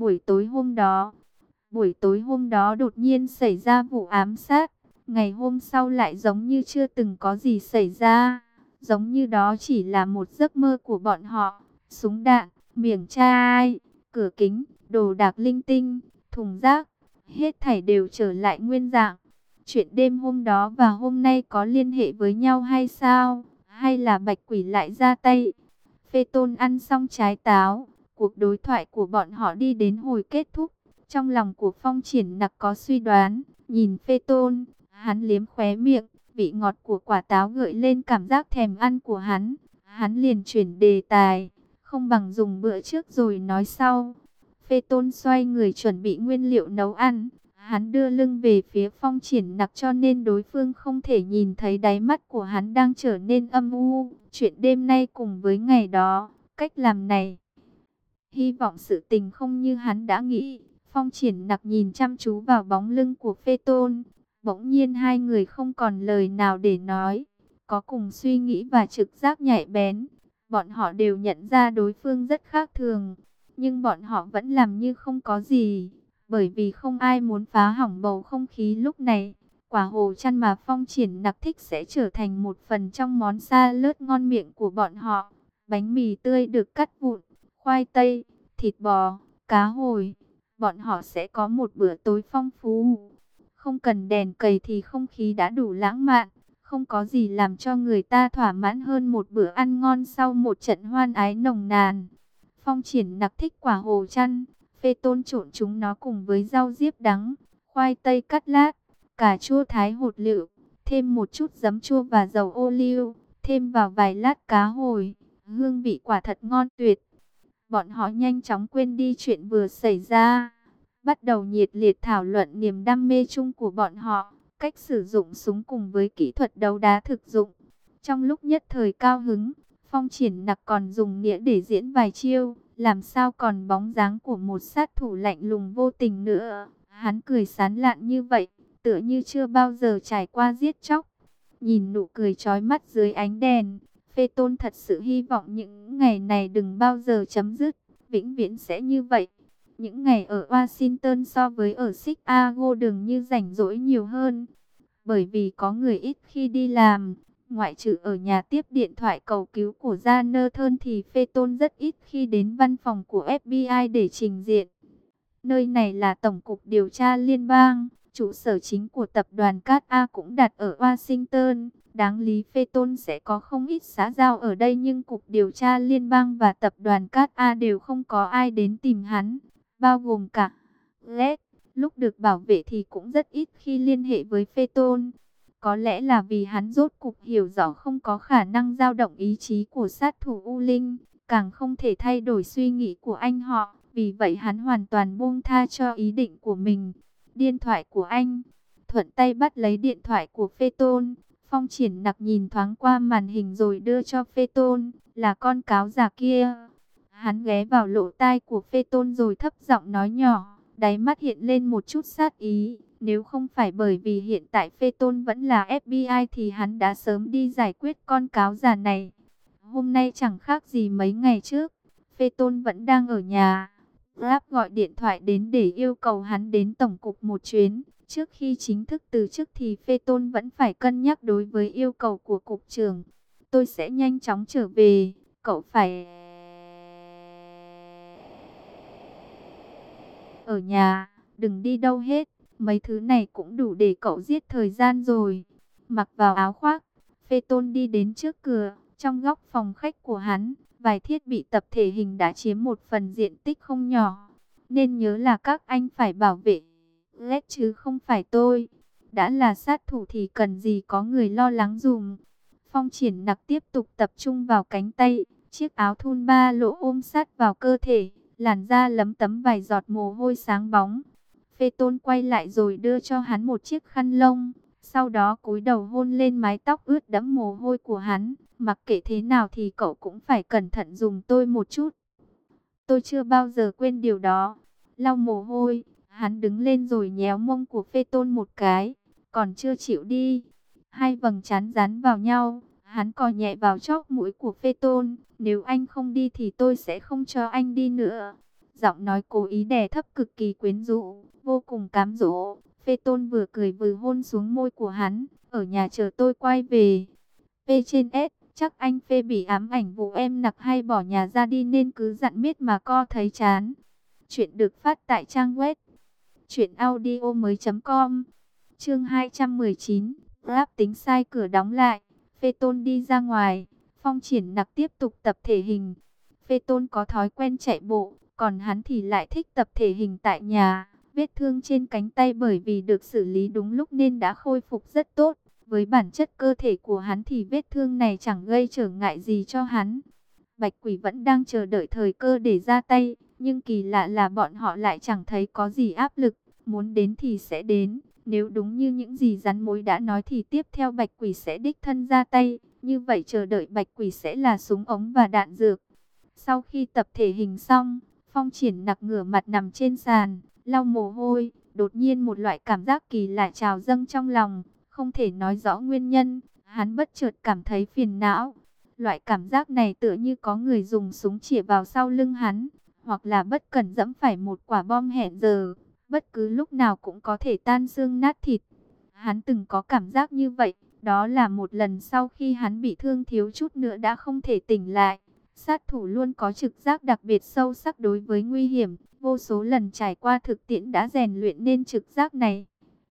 Buổi tối hôm đó đột nhiên xảy ra vụ ám sát. Ngày hôm sau lại giống như chưa từng có gì xảy ra. Giống như đó chỉ là một giấc mơ của bọn họ. Súng đạn, miệng chai, cửa kính, đồ đạc linh tinh, thùng rác. Hết thảy đều trở lại nguyên dạng. Chuyện đêm hôm đó và hôm nay có liên hệ với nhau hay sao? Hay là bạch quỷ lại ra tay? Phê Tôn ăn xong trái táo. Cuộc đối thoại của bọn họ đi đến hồi kết thúc. Trong lòng của Phong Triển Nặc có suy đoán. Nhìn Phê Tôn, hắn liếm khóe miệng. Vị ngọt của quả táo gợi lên cảm giác thèm ăn của hắn. Hắn liền chuyển đề tài. Không bằng dùng bữa trước rồi nói sau. Phê Tôn xoay người chuẩn bị nguyên liệu nấu ăn. Hắn đưa lưng về phía Phong Triển Nặc cho nên đối phương không thể nhìn thấy đáy mắt của hắn đang trở nên âm u. Chuyện đêm nay cùng với ngày đó, cách làm này. Hy vọng sự tình không như hắn đã nghĩ. Phong Triển Nặc nhìn chăm chú vào bóng lưng của Phê Tôn. Bỗng nhiên hai người không còn lời nào để nói. Có cùng suy nghĩ và trực giác nhạy bén. Bọn họ đều nhận ra đối phương rất khác thường. Nhưng bọn họ vẫn làm như không có gì. Bởi vì không ai muốn phá hỏng bầu không khí lúc này. Quả hồ chăn mà Phong Triển Nặc thích sẽ trở thành một phần trong món salad ngon miệng của bọn họ. Bánh mì tươi được cắt vụn, khoai tây, thịt bò, cá hồi. Bọn họ sẽ có một bữa tối phong phú. Không cần đèn cầy thì không khí đã đủ lãng mạn. Không có gì làm cho người ta thỏa mãn hơn một bữa ăn ngon sau một trận hoan ái nồng nàn. Phong Triển Nặc thích quả hồ chăn. Phê Tôn trộn chúng nó cùng với rau diếp đắng, khoai tây cắt lát, cà chua thái hột lựu, thêm một chút giấm chua và dầu ô liu, thêm vào vài lát cá hồi. Hương vị quả thật ngon tuyệt. Bọn họ nhanh chóng quên đi chuyện vừa xảy ra, bắt đầu nhiệt liệt thảo luận niềm đam mê chung của bọn họ, cách sử dụng súng cùng với kỹ thuật đấu đá thực dụng. Trong lúc nhất thời cao hứng, Phong Triển Nặc còn dùng nĩa để diễn vài chiêu, làm sao còn bóng dáng của một sát thủ lạnh lùng vô tình nữa. Hắn cười sán lạn như vậy, tựa như chưa bao giờ trải qua giết chóc. Nhìn nụ cười chói mắt dưới ánh đèn, Phê Tôn thật sự hy vọng những ngày này đừng bao giờ chấm dứt, vĩnh viễn sẽ như vậy. Những ngày ở Washington so với ở Chicago dường như rảnh rỗi nhiều hơn. Bởi vì có người ít khi đi làm, ngoại trừ ở nhà tiếp điện thoại cầu cứu của Jonathan thì Phê Tôn rất ít khi đến văn phòng của FBI để trình diện. Nơi này là Tổng cục Điều tra Liên bang, trụ sở chính của tập đoàn Cát A cũng đặt ở Washington. Đáng lý Phê Tôn sẽ có không ít xã giao ở đây nhưng Cục Điều tra Liên bang và tập đoàn Cát A đều không có ai đến tìm hắn, bao gồm cả Led. Lúc được bảo vệ thì cũng rất ít khi liên hệ với Phê Tôn. Có lẽ là vì hắn rốt cục hiểu rõ không có khả năng dao động ý chí của sát thủ U Linh, càng không thể thay đổi suy nghĩ của anh họ. Vì vậy hắn hoàn toàn buông tha cho ý định của mình. Điện thoại của anh. Thuận tay bắt lấy điện thoại của Phê Tôn. Phong Triển Nặc nhìn thoáng qua màn hình rồi đưa cho Phê Tôn. Là con cáo già kia. Hắn ghé vào lỗ tai của Phê Tôn rồi thấp giọng nói nhỏ. Đáy mắt hiện lên một chút sát ý. Nếu không phải bởi vì hiện tại Phê Tôn vẫn là FBI thì hắn đã sớm đi giải quyết con cáo già này. Hôm nay chẳng khác gì mấy ngày trước. Phê Tôn vẫn đang ở nhà. Grab gọi điện thoại đến để yêu cầu hắn đến tổng cục một chuyến. Trước khi chính thức từ chức thì Phê Tôn vẫn phải cân nhắc đối với yêu cầu của cục trưởng. Tôi sẽ nhanh chóng trở về. Cậu phải ở nhà, đừng đi đâu hết. Mấy thứ này cũng đủ để cậu giết thời gian rồi. Mặc vào áo khoác, Phê Tôn đi đến trước cửa. Trong góc phòng khách của hắn, vài thiết bị tập thể hình đã chiếm một phần diện tích không nhỏ. Nên nhớ là các anh phải bảo vệ Led chứ không phải tôi. Đã là sát thủ thì cần gì có người lo lắng dùm. Phong Triển Nặc tiếp tục tập trung vào cánh tay. Chiếc áo thun ba lỗ ôm sát vào cơ thể. Làn da lấm tấm vài giọt mồ hôi sáng bóng. Phê Tôn quay lại rồi đưa cho hắn một chiếc khăn lông. Sau đó cúi đầu hôn lên mái tóc ướt đẫm mồ hôi của hắn. Mặc kệ thế nào thì cậu cũng phải cẩn thận dùng tôi một chút. Tôi chưa bao giờ quên điều đó. Lau mồ hôi, hắn đứng lên rồi nhéo mông của Phê Tôn một cái. Còn chưa chịu đi. Hai vầng trán dán vào nhau. Hắn cò nhẹ vào chóp mũi của Phê Tôn. Nếu anh không đi thì tôi sẽ không cho anh đi nữa. Giọng nói cố ý đè thấp cực kỳ quyến rũ, vô cùng cám dỗ. Phê Tôn vừa cười vừa hôn xuống môi của hắn. Ở nhà chờ tôi quay về. P trên S, chắc anh Phê bị ám ảnh vụ em Nặc hay bỏ nhà ra đi nên cứ dặn miết mà co thấy chán. Chuyện được phát tại trang web truyệnaudiomoi.com. Chương 219. Grab tính sai cửa đóng lại. Phê Tôn đi ra ngoài. Phong Triển Nặc tiếp tục tập thể hình. Phê Tôn có thói quen chạy bộ, còn hắn thì lại thích tập thể hình tại nhà. Vết thương trên cánh tay bởi vì được xử lý đúng lúc nên đã khôi phục rất tốt. Với bản chất cơ thể của hắn thì vết thương này chẳng gây trở ngại gì cho hắn. Bạch Quỷ vẫn đang chờ đợi thời cơ để ra tay, nhưng kỳ lạ là bọn họ lại chẳng thấy có gì áp lực, muốn đến thì sẽ đến. Nếu đúng như những gì rắn mối đã nói thì tiếp theo Bạch Quỷ sẽ đích thân ra tay, như vậy chờ đợi Bạch Quỷ sẽ là súng ống và đạn dược. Sau khi tập thể hình xong, Phong Triển Nặc ngửa mặt nằm trên sàn, lau mồ hôi. Đột nhiên một loại cảm giác kỳ lạ trào dâng trong lòng, không thể nói rõ nguyên nhân. Hắn bất chợt cảm thấy phiền não. Loại cảm giác này tựa như có người dùng súng chĩa vào sau lưng hắn, hoặc là bất cẩn dẫm phải một quả bom hẹn giờ, bất cứ lúc nào cũng có thể tan xương nát thịt. Hắn từng có cảm giác như vậy, đó là một lần sau khi hắn bị thương thiếu chút nữa đã không thể tỉnh lại. Sát thủ luôn có trực giác đặc biệt sâu sắc đối với nguy hiểm, vô số lần trải qua thực tiễn đã rèn luyện nên trực giác này.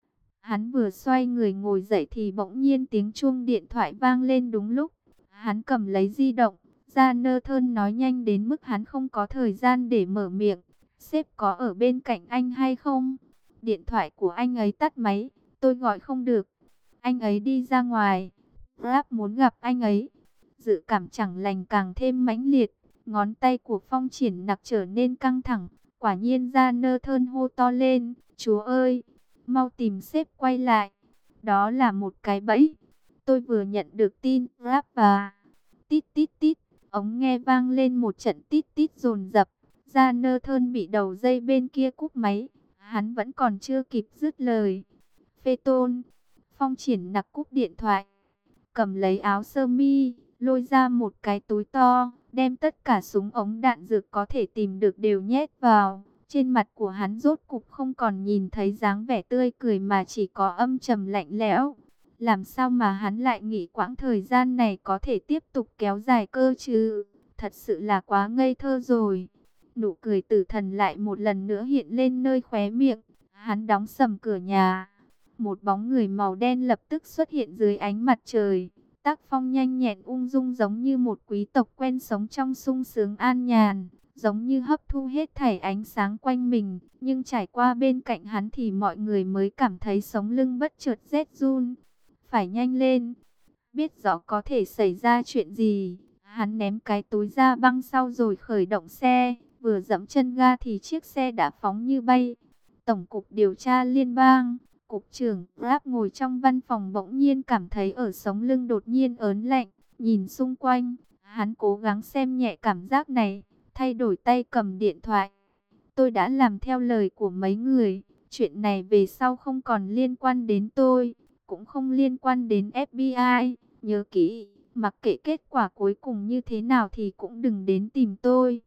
Hắn vừa xoay người ngồi dậy thì bỗng nhiên tiếng chuông điện thoại vang lên đúng lúc. Hắn cầm lấy di động, Jonathan nói nhanh đến mức hắn không có thời gian để mở miệng. Sếp có ở bên cạnh anh hay không? Điện thoại của anh ấy tắt máy, tôi gọi không được. Anh ấy đi ra ngoài. Grab muốn gặp anh ấy. Dự cảm chẳng lành càng thêm mãnh liệt. Ngón tay của Phong Triển Nặc trở nên căng thẳng. Quả nhiên Jonathan hô to lên. Chúa ơi! Mau tìm sếp quay lại. Đó là một cái bẫy. Tôi vừa nhận được tin Grab và... Tít tít tít. Ống nghe vang lên một trận tít tít dồn dập. Jonathan bị đầu dây bên kia cúp máy. Hắn vẫn còn chưa kịp dứt lời. Phê Tôn. Phong Triển Nặc cúp điện thoại, cầm lấy áo sơ mi, lôi ra một cái túi to, đem tất cả súng ống đạn dược có thể tìm được đều nhét vào. Trên mặt của hắn rốt cục không còn nhìn thấy dáng vẻ tươi cười mà chỉ có âm trầm lạnh lẽo. Làm sao mà hắn lại nghĩ quãng thời gian này có thể tiếp tục kéo dài cơ chứ? Thật sự là quá ngây thơ rồi. Nụ cười tử thần lại một lần nữa hiện lên nơi khóe miệng. Hắn đóng sầm cửa nhà. Một bóng người màu đen lập tức xuất hiện dưới ánh mặt trời. Tác phong nhanh nhẹn ung dung giống như một quý tộc quen sống trong sung sướng an nhàn, giống như hấp thu hết thảy ánh sáng quanh mình. Nhưng trải qua bên cạnh hắn thì mọi người mới cảm thấy sống lưng bất chợt rét run. Phải nhanh lên, biết rõ có thể xảy ra chuyện gì. Hắn ném cái túi ra băng sau rồi khởi động xe. Vừa dẫm chân ga thì chiếc xe đã phóng như bay. Tổng cục điều tra liên bang. Cục trưởng Grab ngồi trong văn phòng bỗng nhiên cảm thấy ở sống lưng đột nhiên ớn lạnh. Nhìn xung quanh, hắn cố gắng xem nhẹ cảm giác này, thay đổi tay cầm điện thoại. Tôi đã làm theo lời của mấy người, chuyện này về sau không còn liên quan đến tôi, cũng không liên quan đến FBI. Nhớ kỹ, mặc kệ kết quả cuối cùng như thế nào thì cũng đừng đến tìm tôi.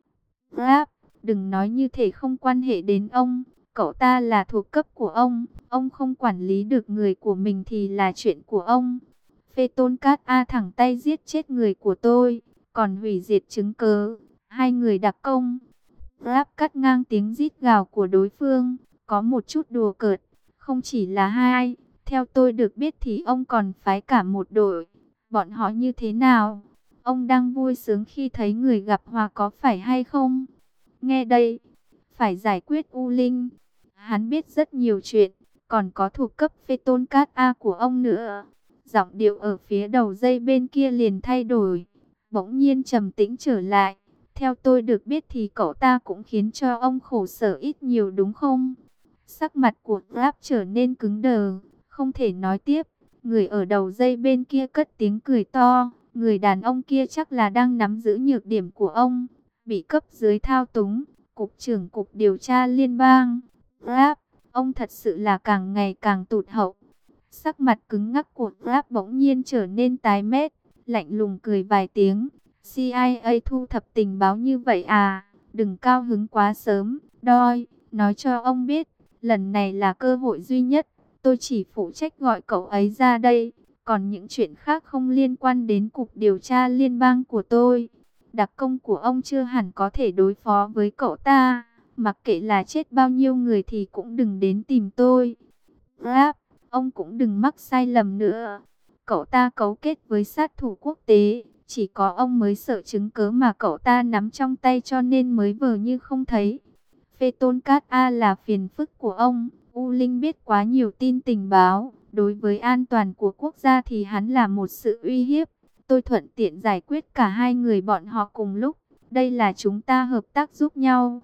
Grab, đừng nói như thể không quan hệ đến ông. Cậu ta là thuộc cấp của ông không quản lý được người của mình thì là chuyện của ông. Phê Tôn Cát A thẳng tay giết chết người của tôi, còn hủy diệt chứng cứ. Hai người đặc công. Grab cắt ngang tiếng rít gào của đối phương, có một chút đùa cợt. Không chỉ là hai, theo tôi được biết thì ông còn phái cả một đội. Bọn họ như thế nào? Ông đang vui sướng khi thấy người gặp hòa có phải hay không? Nghe đây, phải giải quyết U Linh. Hắn biết rất nhiều chuyện, còn có thuộc cấp Phê Tôn Cát A của ông nữa. Giọng điệu ở phía đầu dây bên kia liền thay đổi, bỗng nhiên trầm tĩnh trở lại. Theo tôi được biết thì cậu ta cũng khiến cho ông khổ sở ít nhiều đúng không? Sắc mặt của Grab trở nên cứng đờ, không thể nói tiếp. Người ở đầu dây bên kia cất tiếng cười to. Người đàn ông kia chắc là đang nắm giữ nhược điểm của ông, bị cấp dưới thao túng. Cục trưởng Cục Điều tra Liên bang. Grab, ông thật sự là càng ngày càng tụt hậu. Sắc mặt cứng ngắc của Grab bỗng nhiên trở nên tái mét, lạnh lùng cười vài tiếng. CIA thu thập tình báo như vậy à? Đừng cao hứng quá sớm. Đoi, nói cho ông biết, lần này là cơ hội duy nhất. Tôi chỉ phụ trách gọi cậu ấy ra đây. Còn những chuyện khác không liên quan đến Cục Điều tra Liên bang của tôi. Đặc công của ông chưa hẳn có thể đối phó với cậu ta. Mặc kệ là chết bao nhiêu người thì cũng đừng đến tìm tôi. Grab, ông cũng đừng mắc sai lầm nữa. Cậu ta cấu kết với sát thủ quốc tế. Chỉ có ông mới sợ chứng cớ mà cậu ta nắm trong tay cho nên mới vờ như không thấy. Phê Tôn Cát A là phiền phức của ông. U Linh biết quá nhiều tin tình báo. Đối với an toàn của quốc gia thì hắn là một sự uy hiếp. Tôi thuận tiện giải quyết cả hai người bọn họ cùng lúc. Đây là chúng ta hợp tác giúp nhau.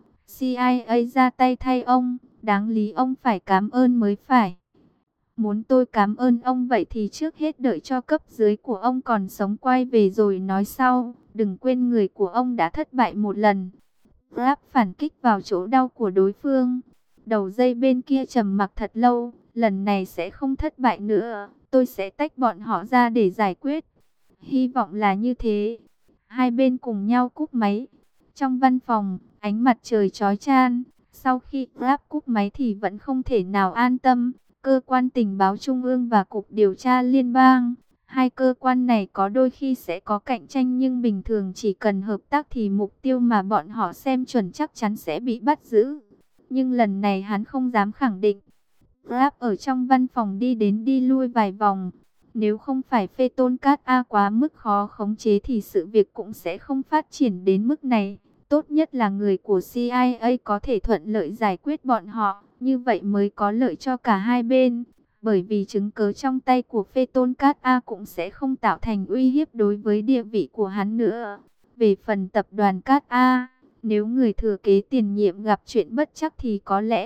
CIA ra tay thay ông. Đáng lý ông phải cảm ơn mới phải. Muốn tôi cảm ơn ông vậy thì trước hết đợi cho cấp dưới của ông còn sống quay về rồi nói sau. Đừng quên người của ông đã thất bại một lần. Grab phản kích vào chỗ đau của đối phương. Đầu dây bên kia trầm mặc thật lâu, lần này sẽ không thất bại nữa, tôi sẽ tách bọn họ ra để giải quyết. Hy vọng là như thế. Hai bên cùng nhau cúp máy. Trong văn phòng, ánh mặt trời chói chang. Sau khi Grab cúp máy thì vẫn không thể nào an tâm. Cơ quan tình báo trung ương và cục điều tra liên bang, hai cơ quan này có đôi khi sẽ có cạnh tranh, nhưng bình thường chỉ cần hợp tác thì mục tiêu mà bọn họ xem chuẩn chắc chắn sẽ bị bắt giữ. Nhưng lần này hắn không dám khẳng định. Grab ở trong văn phòng đi đến đi lui vài vòng. Nếu không phải Phê Tôn Cát A quá mức khó khống chế thì sự việc cũng sẽ không phát triển đến mức này. Tốt nhất là người của CIA có thể thuận lợi giải quyết bọn họ, như vậy mới có lợi cho cả hai bên. Bởi vì chứng cứ trong tay của Phê Tôn Cát A cũng sẽ không tạo thành uy hiếp đối với địa vị của hắn nữa. Về phần tập đoàn Cát A, nếu người thừa kế tiền nhiệm gặp chuyện bất trắc thì có lẽ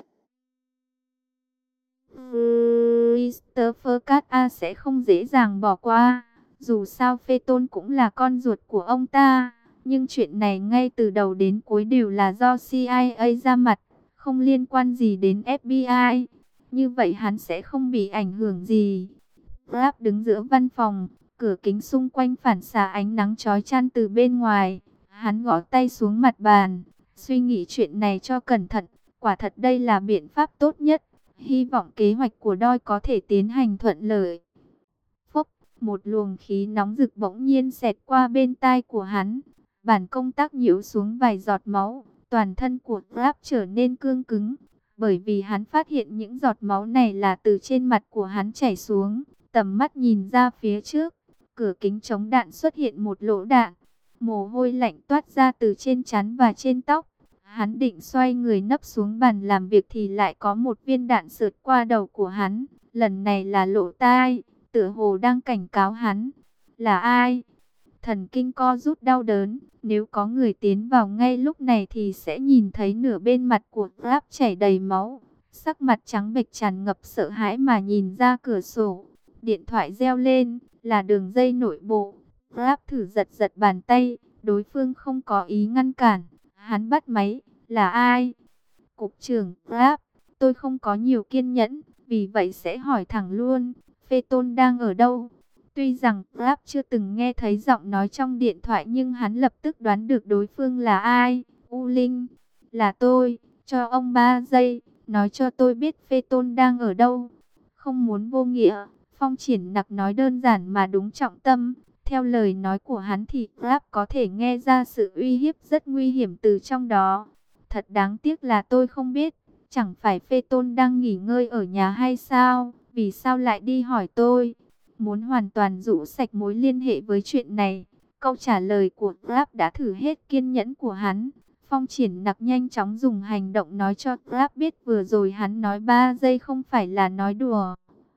Christopher Cát A sẽ không dễ dàng bỏ qua. Dù sao Phê Tôn cũng là con ruột của ông ta. Nhưng chuyện này ngay từ đầu đến cuối đều là do CIA ra mặt, không liên quan gì đến FBI. Như vậy hắn sẽ không bị ảnh hưởng gì. Grab đứng giữa văn phòng, cửa kính xung quanh phản xạ ánh nắng chói chang từ bên ngoài. Hắn gõ tay xuống mặt bàn, suy nghĩ chuyện này cho cẩn thận. Quả thật đây là biện pháp tốt nhất. Hy vọng kế hoạch của Doi có thể tiến hành thuận lợi. Phốc, một luồng khí nóng rực bỗng nhiên xẹt qua bên tai của hắn. Bản công tác nhiễu xuống vài giọt máu, toàn thân của Grab trở nên cương cứng. Bởi vì hắn phát hiện những giọt máu này là từ trên mặt của hắn chảy xuống. Tầm mắt nhìn ra phía trước, cửa kính chống đạn xuất hiện một lỗ đạn. Mồ hôi lạnh toát ra từ trên trán và trên tóc. Hắn định xoay người nấp xuống bàn làm việc thì lại có một viên đạn sượt qua đầu của hắn. Lần này là lỗ tai, tựa hồ đang cảnh cáo hắn. Là ai? Thần kinh co rút đau đớn. Nếu có người tiến vào ngay lúc này thì sẽ nhìn thấy nửa bên mặt của Grab chảy đầy máu. Sắc mặt trắng bệch tràn ngập sợ hãi mà nhìn ra cửa sổ. Điện thoại reo lên, là đường dây nội bộ. Grab thử giật giật bàn tay, đối phương không có ý ngăn cản. Hắn bắt máy, là ai? Cục trưởng Grab, tôi không có nhiều kiên nhẫn, vì vậy sẽ hỏi thẳng luôn, Phê Tôn đang ở đâu? Tuy rằng Grab chưa từng nghe thấy giọng nói trong điện thoại nhưng hắn lập tức đoán được đối phương là ai. U Linh, là tôi, cho ông 3 giây, nói cho tôi biết Phê Tôn đang ở đâu. Không muốn vô nghĩa, Phong Triển Nặc nói đơn giản mà đúng trọng tâm. Theo lời nói của hắn thì Grab có thể nghe ra sự uy hiếp rất nguy hiểm từ trong đó. Thật đáng tiếc là tôi không biết, chẳng phải Phê Tôn đang nghỉ ngơi ở nhà hay sao? Vì sao lại đi hỏi tôi? Muốn hoàn toàn rũ sạch mối liên hệ với chuyện này. Câu trả lời của Grab đã thử hết kiên nhẫn của hắn. Phong Triển Nặc nhanh chóng dùng hành động nói cho Grab biết vừa rồi hắn nói 3 giây không phải là nói đùa.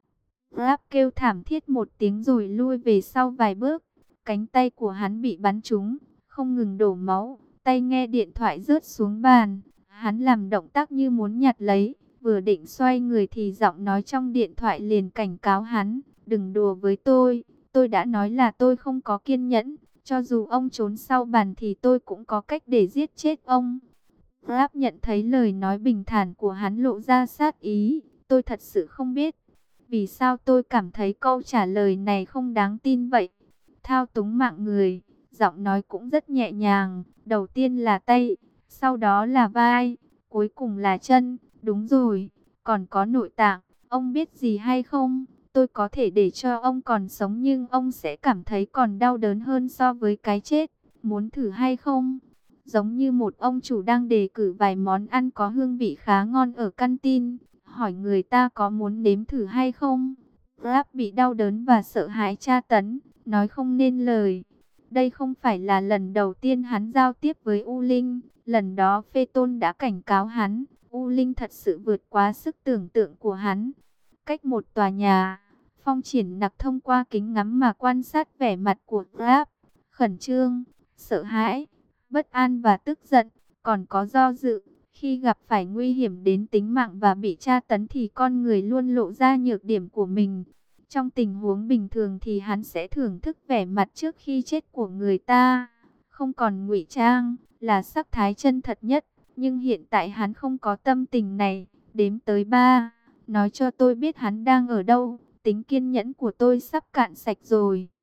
Grab kêu thảm thiết một tiếng rồi lui về sau vài bước. Cánh tay của hắn bị bắn trúng, không ngừng đổ máu. Tay nghe điện thoại rớt xuống bàn. Hắn làm động tác như muốn nhặt lấy. Vừa định xoay người thì giọng nói trong điện thoại liền cảnh cáo hắn. Đừng đùa với tôi đã nói là tôi không có kiên nhẫn. Cho dù ông trốn sau bàn thì tôi cũng có cách để giết chết ông. Grab nhận thấy lời nói bình thản của hắn lộ ra sát ý. Tôi thật sự không biết. Vì sao tôi cảm thấy câu trả lời này không đáng tin vậy? Thao túng mạng người, giọng nói cũng rất nhẹ nhàng. Đầu tiên là tay, sau đó là vai, cuối cùng là chân. Đúng rồi, còn có nội tạng. Ông biết gì hay không? Tôi có thể để cho ông còn sống nhưng ông sẽ cảm thấy còn đau đớn hơn so với cái chết. Muốn thử hay không? Giống như một ông chủ đang đề cử vài món ăn có hương vị khá ngon ở canteen, hỏi người ta có muốn nếm thử hay không. Grab bị đau đớn và sợ hãi tra tấn, nói không nên lời. Đây không phải là lần đầu tiên hắn giao tiếp với U Linh. Lần đó Phê Tôn đã cảnh cáo hắn. U Linh thật sự vượt quá sức tưởng tượng của hắn. Cách một tòa nhà, Phong Triển Nặc thông qua kính ngắm mà quan sát vẻ mặt của Grab. Khẩn trương, sợ hãi, bất an và tức giận, còn có do dự. Khi gặp phải nguy hiểm đến tính mạng và bị tra tấn thì con người luôn lộ ra nhược điểm của mình. Trong tình huống bình thường thì hắn sẽ thưởng thức vẻ mặt trước khi chết của người ta. Không còn ngụy trang, là sắc thái chân thật nhất. Nhưng hiện tại hắn không có tâm tình này. đếm tới 3, nói cho tôi biết hắn đang ở đâu. Tính kiên nhẫn của tôi sắp cạn sạch rồi.